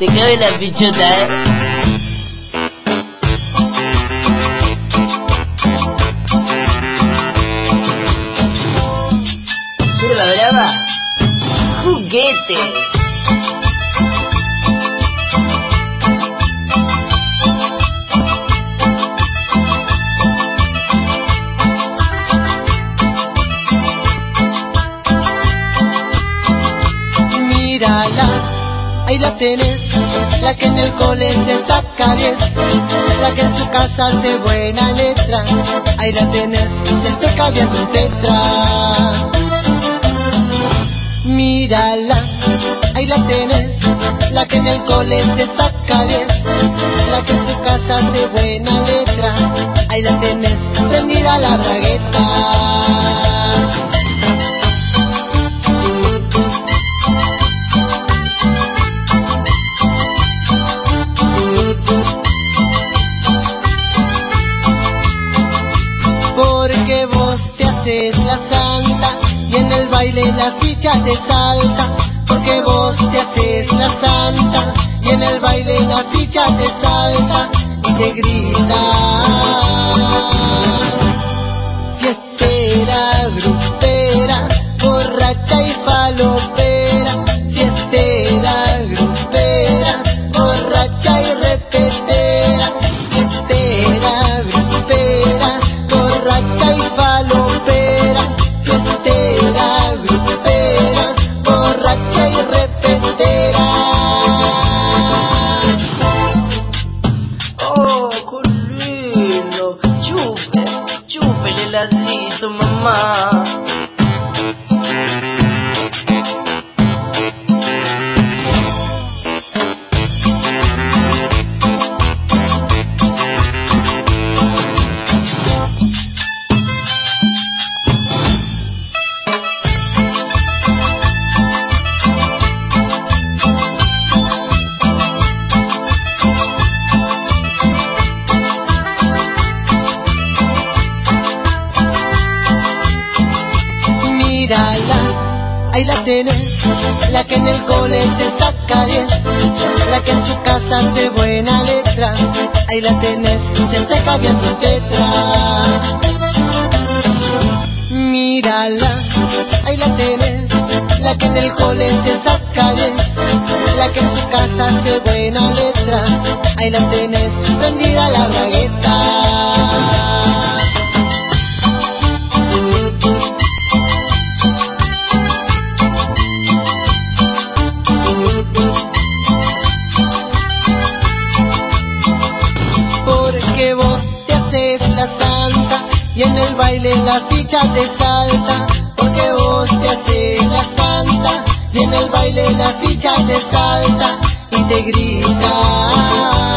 Te cabe la pichota, ¿Pero la brava? Juguete. Ahí la tenés, la que en el cole se saca 10, la que en su casa hace buena letra. Ahí la tenés, se esté cambiando un tetra. Mírala, ahí la tenés, la que en el cole se saca 10, la que en su casa hace buena letra. Ahí la tenés, prendida la bragueta. Porque vos te haces la santa y en el baile la ficha te salta. Porque vos te haces la santa y en el baile la ficha te salta y te grita. Fiestera, grupera, borracha y falopera. Fiestera, grupera, borracha y repetera. Fiestera, grupera, borracha y falopera. Fiestera, grupera, borracha y repetera. Oh, qué lindo. Chupe el heladito, mamá. Ahí la tenés, la que en el cole te saca 10, la que en su casa hace buena letra. Ahí la tenés, se está cambiando un tetra. Mírala, ahí la tenés, la que en el cole te saca 10, la que en su casa hace buena letra. Ahí la tenés, prendida la bragueta. Y en el baile la ficha te salta, porque vos te haces la santa. Y en el baile la ficha te salta y te grita.